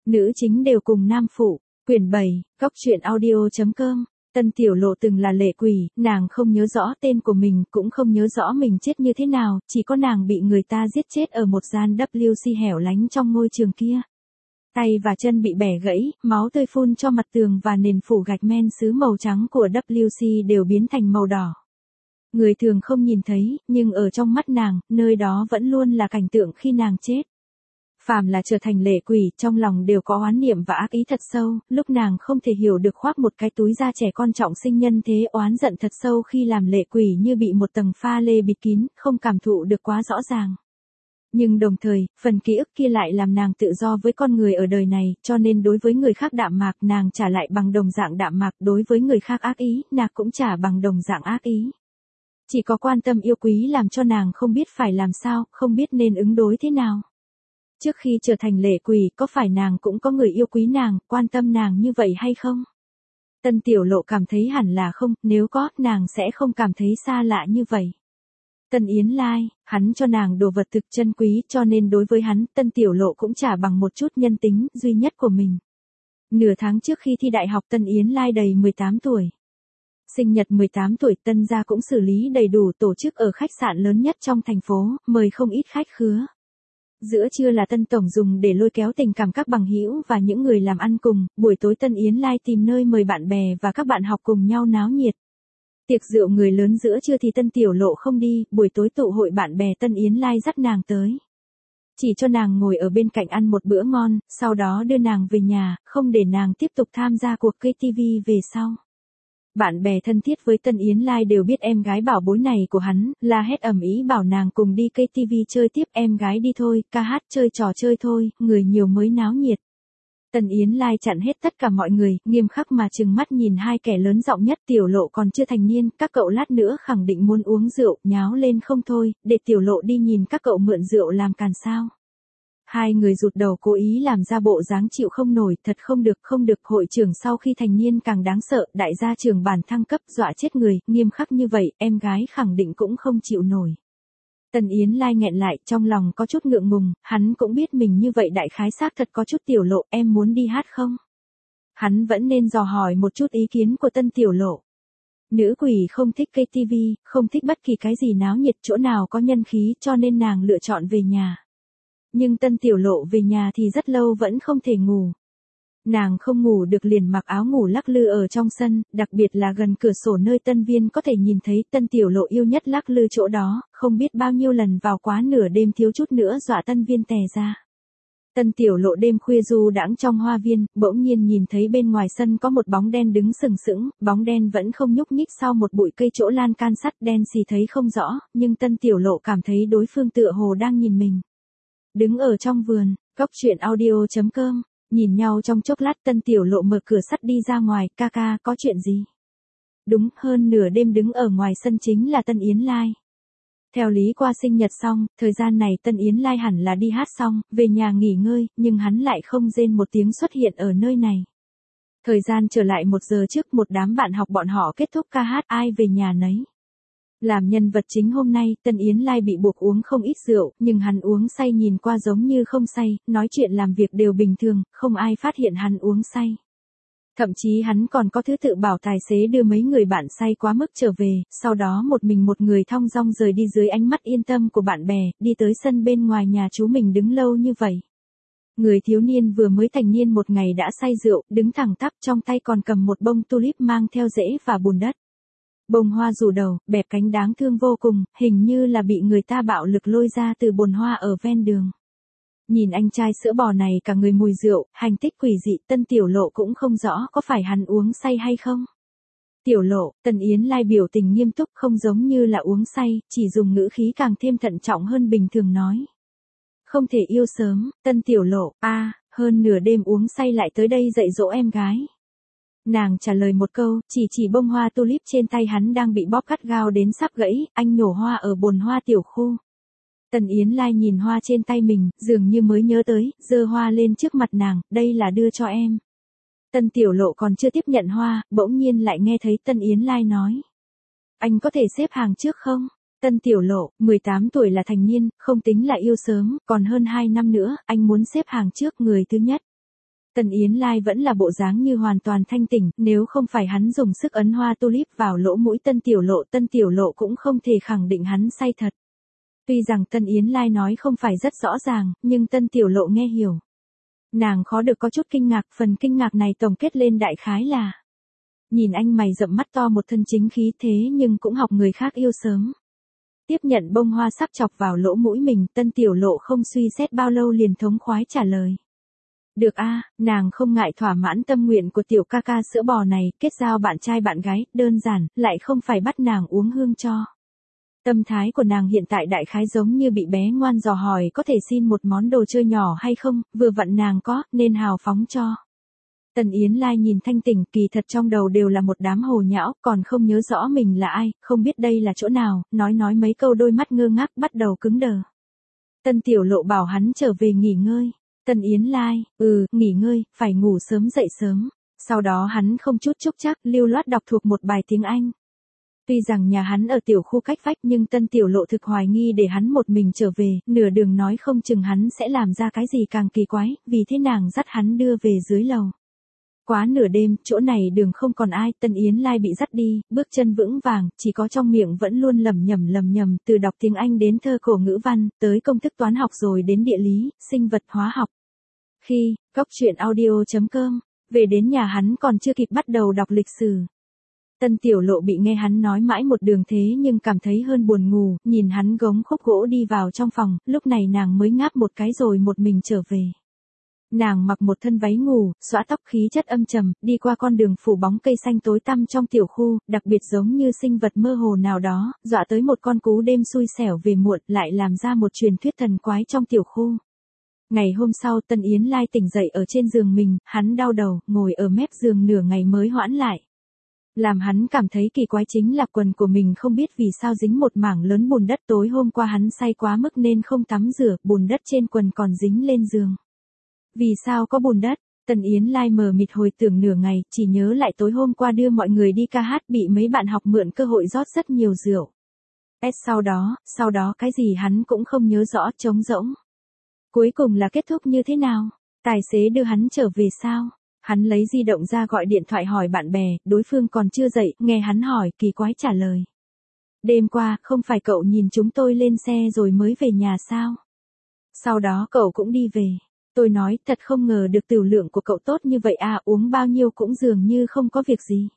Nữ chính đều cùng nam phụ. Quyển 7, góc truyện audio.com. Tân Tiểu Lộ từng là lệ quỷ, nàng không nhớ rõ tên của mình, cũng không nhớ rõ mình chết như thế nào, chỉ có nàng bị người ta giết chết ở một gian WC hẻo lánh trong ngôi trường kia. Tay và chân bị bẻ gãy, máu tươi phun cho mặt tường và nền phủ gạch men sứ màu trắng của WC đều biến thành màu đỏ. Người thường không nhìn thấy, nhưng ở trong mắt nàng, nơi đó vẫn luôn là cảnh tượng khi nàng chết. Phàm là trở thành lệ quỷ, trong lòng đều có oán niệm và ác ý thật sâu, lúc nàng không thể hiểu được khoác một cái túi da trẻ con trọng sinh nhân thế oán giận thật sâu khi làm lệ quỷ như bị một tầng pha lê bịt kín, không cảm thụ được quá rõ ràng. Nhưng đồng thời, phần ký ức kia lại làm nàng tự do với con người ở đời này, cho nên đối với người khác đạm mạc nàng trả lại bằng đồng dạng đạm mạc, đối với người khác ác ý, nàng cũng trả bằng đồng dạng ác ý. Chỉ có quan tâm yêu quý làm cho nàng không biết phải làm sao, không biết nên ứng đối thế nào. Trước khi trở thành lệ quỷ, có phải nàng cũng có người yêu quý nàng, quan tâm nàng như vậy hay không? Tân Tiểu Lộ cảm thấy hẳn là không, nếu có, nàng sẽ không cảm thấy xa lạ như vậy. Tân Yến Lai, hắn cho nàng đồ vật thực chân quý, cho nên đối với hắn, Tân Tiểu Lộ cũng trả bằng một chút nhân tính duy nhất của mình. Nửa tháng trước khi thi đại học Tân Yến Lai đầy 18 tuổi. Sinh nhật 18 tuổi Tân gia cũng xử lý đầy đủ, tổ chức ở khách sạn lớn nhất trong thành phố, mời không ít khách khứa. Giữa trưa là Tân Tổng dùng để lôi kéo tình cảm các bằng hữu và những người làm ăn cùng, buổi tối Tân Yến Lai tìm nơi mời bạn bè và các bạn học cùng nhau náo nhiệt. Tiệc rượu người lớn giữa trưa thì Tân Tiểu Lộ không đi, buổi tối tụ hội bạn bè Tân Yến Lai dắt nàng tới. Chỉ cho nàng ngồi ở bên cạnh ăn một bữa ngon, sau đó đưa nàng về nhà, không để nàng tiếp tục tham gia cuộc KTV về sau. Bạn bè thân thiết với Tân Yến Lai đều biết em gái bảo bối này của hắn, la hét ầm ĩ bảo nàng cùng đi KTV chơi tiếp, em gái đi thôi, ca hát chơi trò chơi thôi, người nhiều mới náo nhiệt. Tân Yến Lai chặn hết tất cả mọi người, nghiêm khắc mà trừng mắt nhìn hai kẻ lớn giọng nhất. Tiểu Lộ còn chưa thành niên, các cậu lát nữa khẳng định muốn uống rượu, nháo lên không thôi, để Tiểu Lộ đi nhìn các cậu mượn rượu làm càn sao. Hai người rụt đầu cố ý làm ra bộ dáng chịu không nổi, thật không được, hội trưởng sau khi thành niên càng đáng sợ, đại gia trưởng bản thăng cấp dọa chết người, nghiêm khắc như vậy, em gái khẳng định cũng không chịu nổi. Tân Yến Lai nghẹn lại, trong lòng có chút ngượng ngùng, hắn cũng biết mình như vậy đại khái xác thật có chút. Tiểu Lộ, em muốn đi hát không? Hắn vẫn nên dò hỏi một chút ý kiến của Tân Tiểu Lộ. Nữ quỷ không thích KTV, không thích bất kỳ cái gì náo nhiệt, chỗ nào có nhân khí, cho nên nàng lựa chọn về nhà. Nhưng Tân Tiểu Lộ về nhà thì rất lâu vẫn không thể ngủ. Nàng không ngủ được liền mặc áo ngủ lắc lư ở trong sân, đặc biệt là gần cửa sổ nơi Tân Viên có thể nhìn thấy. Tân Tiểu Lộ yêu nhất lắc lư chỗ đó, không biết bao nhiêu lần vào quá nửa đêm thiếu chút nữa dọa Tân Viên tè ra. Tân Tiểu Lộ đêm khuya du đãng trong hoa viên, bỗng nhiên nhìn thấy bên ngoài sân có một bóng đen đứng sừng sững, bóng đen vẫn không nhúc nhích sau một bụi cây chỗ lan can sắt đen xì thấy không rõ, nhưng Tân Tiểu Lộ cảm thấy đối phương tựa hồ đang nhìn mình. Đứng ở trong vườn, góc truyện audio.com, nhìn nhau trong chốc lát Tân Tiểu Lộ mở cửa sắt đi ra ngoài, ca ca, có chuyện gì? Đúng, hơn nửa đêm đứng ở ngoài sân chính là Tân Yến Lai. Theo lý qua sinh nhật xong, thời gian này Tân Yến Lai hẳn là đi hát xong, về nhà nghỉ ngơi, nhưng hắn lại không rên một tiếng xuất hiện ở nơi này. Thời gian trở lại 1 giờ trước, một đám bạn học bọn họ kết thúc ca hát, ai về nhà nấy. Làm nhân vật chính hôm nay, Tân Yến Lai bị buộc uống không ít rượu, nhưng hắn uống say nhìn qua giống như không say, nói chuyện làm việc đều bình thường, không ai phát hiện hắn uống say. Thậm chí hắn còn có thứ tự bảo tài xế đưa mấy người bạn say quá mức trở về, sau đó một mình một người thong dong rời đi dưới ánh mắt yên tâm của bạn bè, đi tới sân bên ngoài nhà chú mình đứng lâu như vậy. Người thiếu niên vừa mới thành niên một ngày đã say rượu, đứng thẳng tắp trong tay còn cầm một bông tulip mang theo rễ và bùn đất. Bông hoa rủ đầu, bẹp cánh đáng thương vô cùng, hình như là bị người ta bạo lực lôi ra từ bồn hoa ở ven đường. Nhìn anh trai sữa bò này cả người mùi rượu, hành tích quỷ dị, Tân Tiểu Lộ cũng không rõ có phải hắn uống say hay không. Tiểu Lộ, Tân Yến Lai biểu tình nghiêm túc không giống như là uống say, chỉ dùng ngữ khí càng thêm thận trọng hơn bình thường nói. Không thể yêu sớm, Tân Tiểu Lộ, hơn nửa đêm uống say lại tới đây dạy dỗ em gái. Nàng trả lời một câu, chỉ bông hoa tulip trên tay hắn đang bị bóp gắt gao đến sắp gãy, anh nhổ hoa ở bồn hoa tiểu khu. Tân Yến Lai nhìn hoa trên tay mình, dường như mới nhớ tới, giơ hoa lên trước mặt nàng, đây là đưa cho em. Tân Tiểu Lộ còn chưa tiếp nhận hoa, bỗng nhiên lại nghe thấy Tân Yến Lai nói. Anh có thể xếp hàng trước không? Tân Tiểu Lộ, 18 tuổi là thành niên, không tính là yêu sớm, còn hơn 2 năm nữa, anh muốn xếp hàng trước người thứ nhất. Tần Yến Lai vẫn là bộ dáng như hoàn toàn thanh tỉnh, nếu không phải hắn dùng sức ấn hoa tulip vào lỗ mũi Tân Tiểu Lộ cũng không thể khẳng định hắn say thật. Tuy rằng Tần Yến Lai nói không phải rất rõ ràng, nhưng Tân Tiểu Lộ nghe hiểu. Nàng khó được có chút kinh ngạc, phần kinh ngạc này tổng kết lên đại khái là: nhìn anh mày rậm mắt to một thân chính khí thế nhưng cũng học người khác yêu sớm. Tiếp nhận bông hoa sắp chọc vào lỗ mũi mình, Tân Tiểu Lộ không suy xét bao lâu liền thống khoái trả lời. Được a, nàng không ngại thỏa mãn tâm nguyện của tiểu ca ca sữa bò này, kết giao bạn trai bạn gái, đơn giản, lại không phải bắt nàng uống hương cho. Tâm thái của nàng hiện tại đại khái giống như bị bé ngoan dò hỏi có thể xin một món đồ chơi nhỏ hay không, vừa vặn nàng có, nên hào phóng cho. Tần Yến Lai nhìn thanh tỉnh, kỳ thật trong đầu đều là một đám hồ nhão, còn không nhớ rõ mình là ai, không biết đây là chỗ nào, nói mấy câu đôi mắt ngơ ngác bắt đầu cứng đờ. Tân Tiểu Lộ bảo hắn trở về nghỉ ngơi. Tần Yến Lai, nghỉ ngơi, phải ngủ sớm dậy sớm. Sau đó hắn không chút chốc chắc, lưu loát đọc thuộc một bài tiếng Anh. Tuy rằng nhà hắn ở tiểu khu cách vách nhưng Tân Tiểu Lộ thực hoài nghi để hắn một mình trở về, nửa đường nói không chừng hắn sẽ làm ra cái gì càng kỳ quái, vì thế nàng dắt hắn đưa về dưới lầu. Quá nửa đêm, chỗ này đường không còn ai, Tân Yến Lai bị dắt đi, bước chân vững vàng, chỉ có trong miệng vẫn luôn lẩm nhẩm, từ đọc tiếng Anh đến thơ cổ ngữ văn, tới công thức toán học rồi đến địa lý, sinh vật hóa học. Khi, Cóc Truyện Audio.com, về đến nhà hắn còn chưa kịp bắt đầu đọc lịch sử. Tân Tiểu Lộ bị nghe hắn nói mãi một đường thế nhưng cảm thấy hơn buồn ngủ, nhìn hắn gống khúc gỗ đi vào trong phòng, lúc này nàng mới ngáp một cái rồi một mình trở về. Nàng mặc một thân váy ngủ, xõa tóc khí chất âm trầm, đi qua con đường phủ bóng cây xanh tối tăm trong tiểu khu, đặc biệt giống như sinh vật mơ hồ nào đó, dọa tới một con cú đêm xui xẻo về muộn, lại làm ra một truyền thuyết thần quái trong tiểu khu. Ngày hôm sau Tân Yến Lai tỉnh dậy ở trên giường mình, hắn đau đầu, ngồi ở mép giường nửa ngày mới hoãn lại. Làm hắn cảm thấy kỳ quái chính là quần của mình không biết vì sao dính một mảng lớn bùn đất, tối hôm qua hắn say quá mức nên không tắm rửa, bùn đất trên quần còn dính lên giường. Vì sao có bùn đất? Tần Yến Lai mờ mịt hồi tưởng nửa ngày, chỉ nhớ lại tối hôm qua đưa mọi người đi ca hát bị mấy bạn học mượn cơ hội rót rất nhiều rượu. Sau đó cái gì hắn cũng không nhớ rõ, trống rỗng. Cuối cùng là kết thúc như thế nào? Tài xế đưa hắn trở về sao? Hắn lấy di động ra gọi điện thoại hỏi bạn bè, đối phương còn chưa dậy, nghe hắn hỏi, kỳ quái trả lời. Đêm qua, không phải cậu nhìn chúng tôi lên xe rồi mới về nhà sao? Sau đó cậu cũng đi về. Tôi nói, thật không ngờ được tiểu lượng của cậu tốt như vậy à, uống bao nhiêu cũng dường như không có việc gì.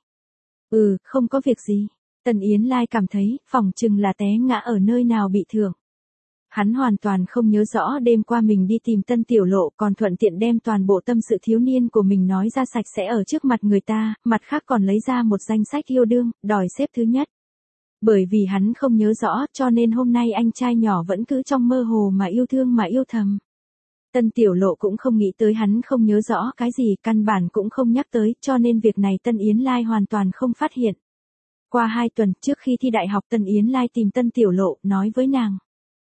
Không có việc gì. Tần Yến Lai cảm thấy, phỏng chừng là té ngã ở nơi nào bị thương. Hắn hoàn toàn không nhớ rõ đêm qua mình đi tìm Tân Tiểu Lộ, còn thuận tiện đem toàn bộ tâm sự thiếu niên của mình nói ra sạch sẽ ở trước mặt người ta, mặt khác còn lấy ra một danh sách yêu đương, đòi xếp thứ nhất. Bởi vì hắn không nhớ rõ cho nên hôm nay anh trai nhỏ vẫn cứ trong mơ hồ mà yêu thương mà yêu thầm. Tân Tiểu Lộ cũng không nghĩ tới hắn không nhớ rõ cái gì, căn bản cũng không nhắc tới, cho nên việc này Tân Yến Lai hoàn toàn không phát hiện. Qua 2 tuần trước khi thi đại học Tân Yến Lai tìm Tân Tiểu Lộ, nói với nàng.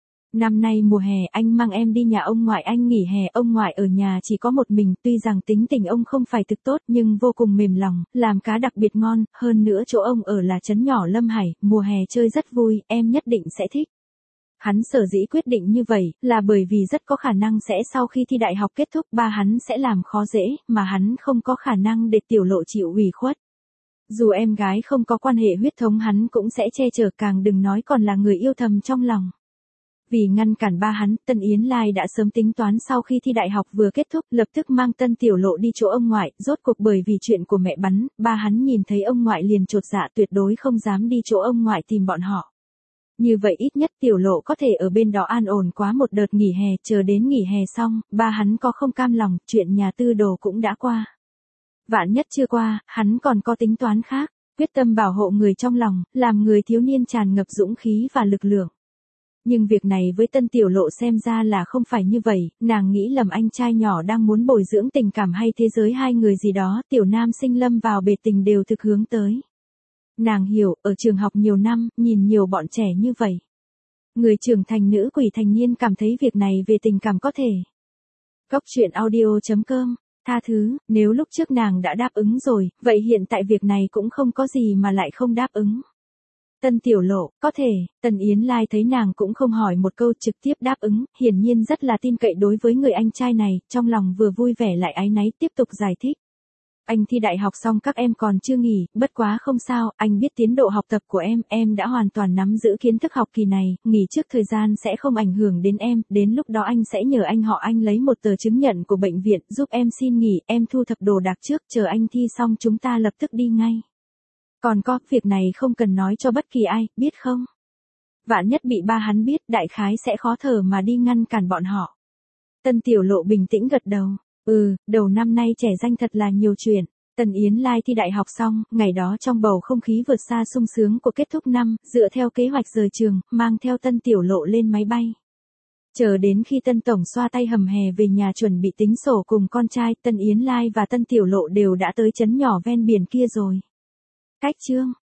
Năm nay mùa hè anh mang em đi nhà ông ngoại anh nghỉ hè, ông ngoại ở nhà chỉ có một mình, tuy rằng tính tình ông không phải thực tốt nhưng vô cùng mềm lòng, làm cá đặc biệt ngon, hơn nữa chỗ ông ở là trấn nhỏ Lâm Hải, mùa hè chơi rất vui, em nhất định sẽ thích. Hắn sở dĩ quyết định như vậy, là bởi vì rất có khả năng sẽ sau khi thi đại học kết thúc ba hắn sẽ làm khó dễ, mà hắn không có khả năng để Tiểu Lộ chịu ủy khuất. Dù em gái không có quan hệ huyết thống hắn cũng sẽ che chở, càng đừng nói còn là người yêu thầm trong lòng. Vì ngăn cản ba hắn, Tân Yến Lai đã sớm tính toán sau khi thi đại học vừa kết thúc, lập tức mang Tân Tiểu Lộ đi chỗ ông ngoại, rốt cuộc bởi vì chuyện của mẹ bắn, ba hắn nhìn thấy ông ngoại liền chột dạ, tuyệt đối không dám đi chỗ ông ngoại tìm bọn họ. Như vậy ít nhất Tiểu Lộ có thể ở bên đó an ổn quá một đợt nghỉ hè, chờ đến nghỉ hè xong, ba hắn có không cam lòng, chuyện nhà tư đồ cũng đã qua. Vạn nhất chưa qua, hắn còn có tính toán khác, quyết tâm bảo hộ người trong lòng, làm người thiếu niên tràn ngập dũng khí và lực lượng. Nhưng việc này với Tân Tiểu Lộ xem ra là không phải như vậy, nàng nghĩ lầm anh trai nhỏ đang muốn bồi dưỡng tình cảm hay thế giới hai người gì đó, tiểu nam sinh lâm vào bể tình đều thực hướng tới. Nàng hiểu, ở trường học nhiều năm, nhìn nhiều bọn trẻ như vậy. Người trưởng thành nữ quỷ thành niên cảm thấy việc này về tình cảm có thể. Cóc Truyện Audio.com, tha thứ, nếu lúc trước nàng đã đáp ứng rồi, vậy hiện tại việc này cũng không có gì mà lại không đáp ứng. Tân Tiểu Lộ, có thể, Tần Yến Lai thấy nàng cũng không hỏi một câu trực tiếp đáp ứng, hiển nhiên rất là tin cậy đối với người anh trai này, trong lòng vừa vui vẻ lại áy náy tiếp tục giải thích. Anh thi đại học xong các em còn chưa nghỉ, bất quá không sao, anh biết tiến độ học tập của em đã hoàn toàn nắm giữ kiến thức học kỳ này, nghỉ trước thời gian sẽ không ảnh hưởng đến em, đến lúc đó anh sẽ nhờ anh họ anh lấy một tờ chứng nhận của bệnh viện giúp em xin nghỉ, em thu thập đồ đạc trước, chờ anh thi xong chúng ta lập tức đi ngay. Còn có, việc này không cần nói cho bất kỳ ai, biết không? Vạn nhất bị ba hắn biết, đại khái sẽ khó thở mà đi ngăn cản bọn họ. Tân Tiểu Lộ bình tĩnh gật đầu. Đầu năm nay trẻ danh thật là nhiều chuyện. Tần Yến Lai thi đại học xong, ngày đó trong bầu không khí vượt xa sung sướng của kết thúc năm, dựa theo kế hoạch rời trường, mang theo Tân Tiểu Lộ lên máy bay. Chờ đến khi Tân Tổng xoa tay hầm hè về nhà chuẩn bị tính sổ cùng con trai, Tần Yến Lai và Tân Tiểu Lộ đều đã tới trấn nhỏ ven biển kia rồi. Cách chương